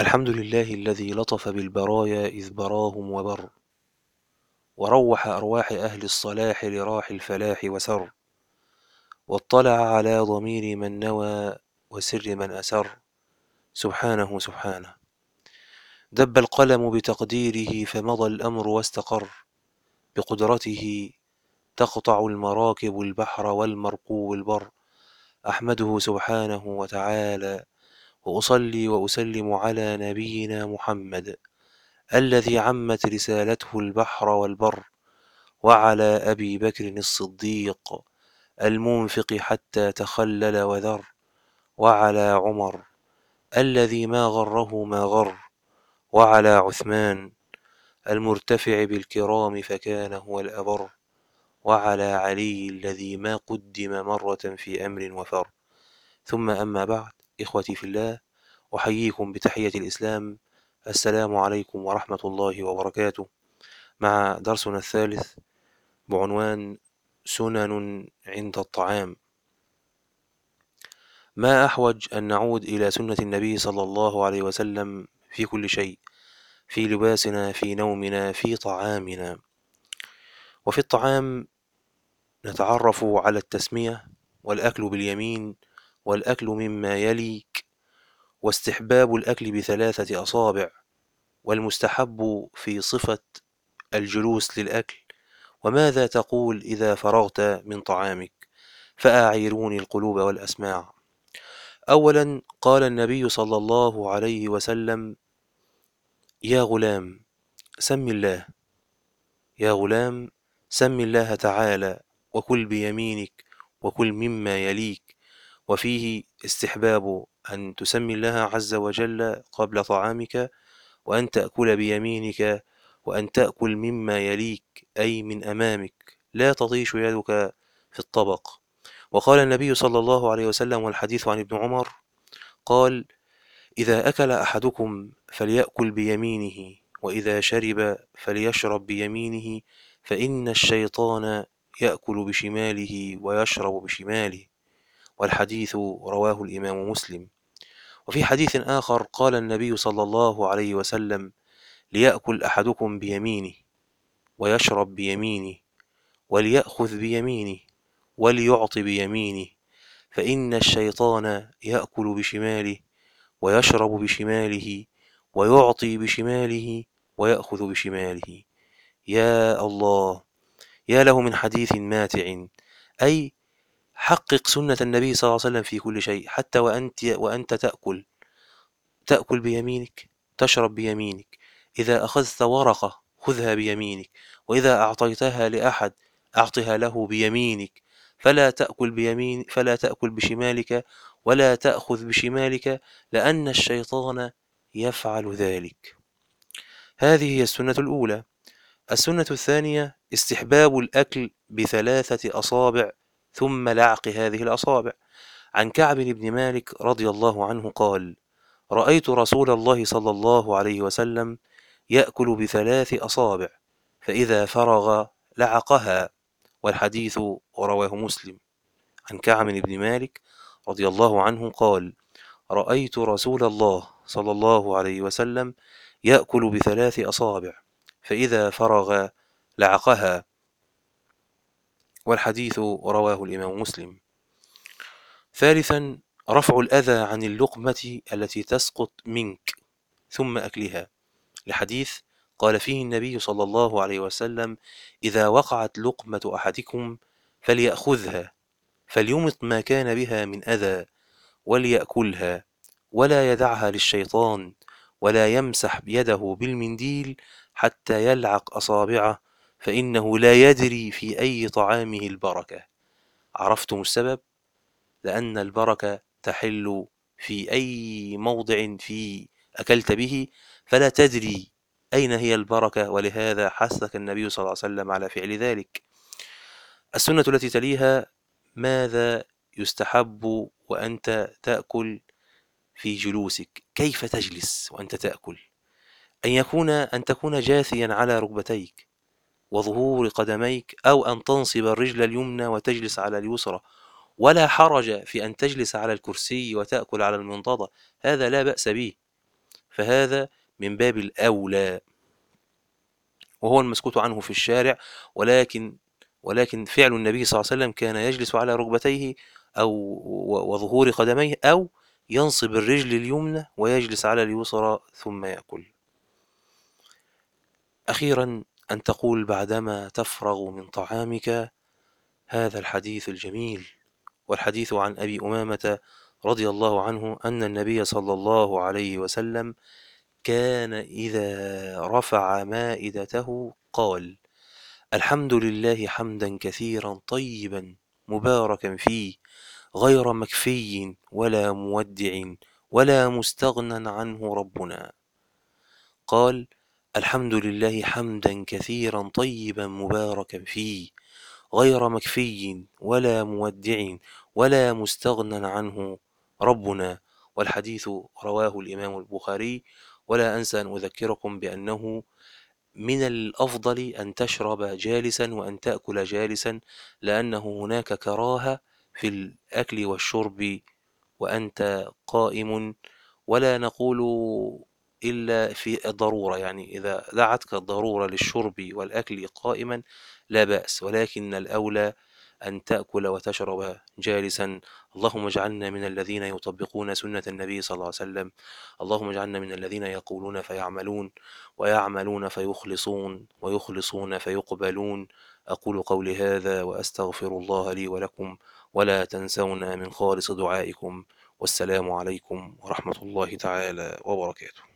الحمد لله الذي لطف بالبرايا إذ براهم وبر، وروح أرواح أهل الصلاح لراح الفلاح وسر، واطلع على ضمير من نوى وسر من أسر. سبحانه سبحانه. دب القلم بتقديره فمضى الأمر واستقر، بقدرته تقطع المراكب البحر والمركوب البر. أحمده سبحانه وتعالى، وأصلي وأسلم على نبينا محمد الذي عمت رسالته البحر والبر، وعلى أبي بكر الصديق المنفق حتى تخلل وذر، وعلى عمر الذي ما غره ما غر، وعلى عثمان المرتفع بالكرام فكان هو الأبر، وعلى علي الذي ما قدم مرة في أمر وفر. ثم أما بعد، إخوتي في الله، أحييكم بتحية الإسلام. السلام عليكم ورحمة الله وبركاته، مع درسنا الثالث بعنوان سنن عند الطعام. ما أحوج أن نعود إلى سنة النبي صلى الله عليه وسلم في كل شيء، في لباسنا، في نومنا، في طعامنا. وفي الطعام نتعرف على التسمية، والأكل باليمين، والأكل مما يليك، واستحباب الأكل بثلاثة أصابع، والمستحب في صفة الجلوس للأكل. وماذا تقول إذا فرغت من طعامك؟ فأعيروني القلوب والأسماع. أولا، قال النبي صلى الله عليه وسلم: يا غلام سم الله، يا غلام سم الله تعالى، وكل بيمينك، وكل مما يليك. وفيه استحباب أن تسمي الله عز وجل قبل طعامك، وأن تأكل بيمينك، وأن تأكل مما يليك أي من أمامك، لا تطيش يدك في الطبق. وقال النبي صلى الله عليه وسلم، والحديث عن ابن عمر، قال: إذا أكل أحدكم فليأكل بيمينه، وإذا شرب فليشرب بيمينه، فإن الشيطان يأكل بشماله ويشرب بشماله. والحديث رواه الإمام مسلم. وفي حديث آخر قال النبي صلى الله عليه وسلم: ليأكل أحدكم بيمينه، ويشرب بيمينه، وليأخذ بيمينه، وليعط بيمينه، فإن الشيطان يأكل بشماله، ويشرب بشماله، ويعطي بشماله، ويأخذ بشماله. يا الله، يا له من حديث ماتع! أي حقق سنة النبي صلى الله عليه وسلم في كل شيء، حتى وأنت تأكل بيمينك، تشرب بيمينك. إذا أخذت ورقة خذها بيمينك، وإذا أعطيتها لأحد أعطها له بيمينك. فلا تأكل بشمالك، ولا تأخذ بشمالك، لأن الشيطان يفعل ذلك. هذه هي السنة الأولى. السنة الثانية: استحباب الأكل بثلاثة أصابع ثم لعق هذه الأصابع. عن كعب بن مالك رضي الله عنه قال: رأيت رسول الله صلى الله عليه وسلم يأكل بثلاث أصابع، فإذا فرغ لعقها. والحديث رواه مسلم. عن كعب بن مالك رضي الله عنه قال: رأيت رسول الله صلى الله عليه وسلم يأكل بثلاث أصابع، فإذا فرغ لعقها. والحديث رواه الإمام مسلم. ثالثا: رفع الأذى عن اللقمة التي تسقط منك ثم أكلها، لحديث قال فيه النبي صلى الله عليه وسلم: إذا وقعت لقمة أحدكم فليأخذها، فليمط ما كان بها من أذى، وليأكلها، ولا يدعها للشيطان، ولا يمسح بيده بالمنديل حتى يلعق أصابعه، فإنه لا يدري في أي طعامه البركة. عرفتم السبب؟ لأن البركة تحل في أي موضع في أكلت به، فلا تدري أين هي البركة، ولهذا حثك النبي صلى الله عليه وسلم على فعل ذلك. السنة التي تليها: ماذا يستحب وأنت تأكل في جلوسك؟ كيف تجلس وأنت تأكل؟ أن تكون جاثيا على ركبتيك وظهور قدميك، أو أن تنصب الرجل اليمنى وتجلس على اليسرى. ولا حرج في أن تجلس على الكرسي وتأكل على المنضدة، هذا لا بأس به. فهذا من باب الأولى، وهو المسكوت عنه في الشارع. ولكن فعل النبي صلى الله عليه وسلم كان يجلس على ركبتيه أو وظهور قدميه، أو ينصب الرجل اليمنى ويجلس على اليسرى ثم يأكل. أخيرا أن تقول بعدما تفرغ من طعامك هذا الحديث الجميل. والحديث عن أبي أمامة رضي الله عنه أن النبي صلى الله عليه وسلم كان إذا رفع مائدته قال: الحمد لله حمدا كثيرا طيبا مباركا فيه، غير مكفي ولا مودع ولا مستغنى عنه ربنا. قال: الحمد لله حمدا كثيرا طيبا مباركا فيه، غير مكفي ولا مودع ولا مستغنى عنه ربنا. والحديث رواه الإمام البخاري. ولا أنسى أن أذكركم بأنه من الأفضل أن تشرب جالسا وأن تأكل جالسا، لأنه هناك كراهة في الأكل والشرب وأنت قائم. ولا نقول إلا في الضرورة، يعني إذا دعتك الضرورة للشرب والأكل قائما لا بأس، ولكن الأولى أن تأكل وتشرب جالسا. اللهم اجعلنا من الذين يطبقون سنة النبي صلى الله عليه وسلم. اللهم اجعلنا من الذين يقولون فيعملون، ويعملون فيخلصون، ويخلصون فيقبلون. أقول قولي هذا وأستغفر الله لي ولكم، ولا تنسونا من خالص دعائكم. والسلام عليكم ورحمة الله تعالى وبركاته.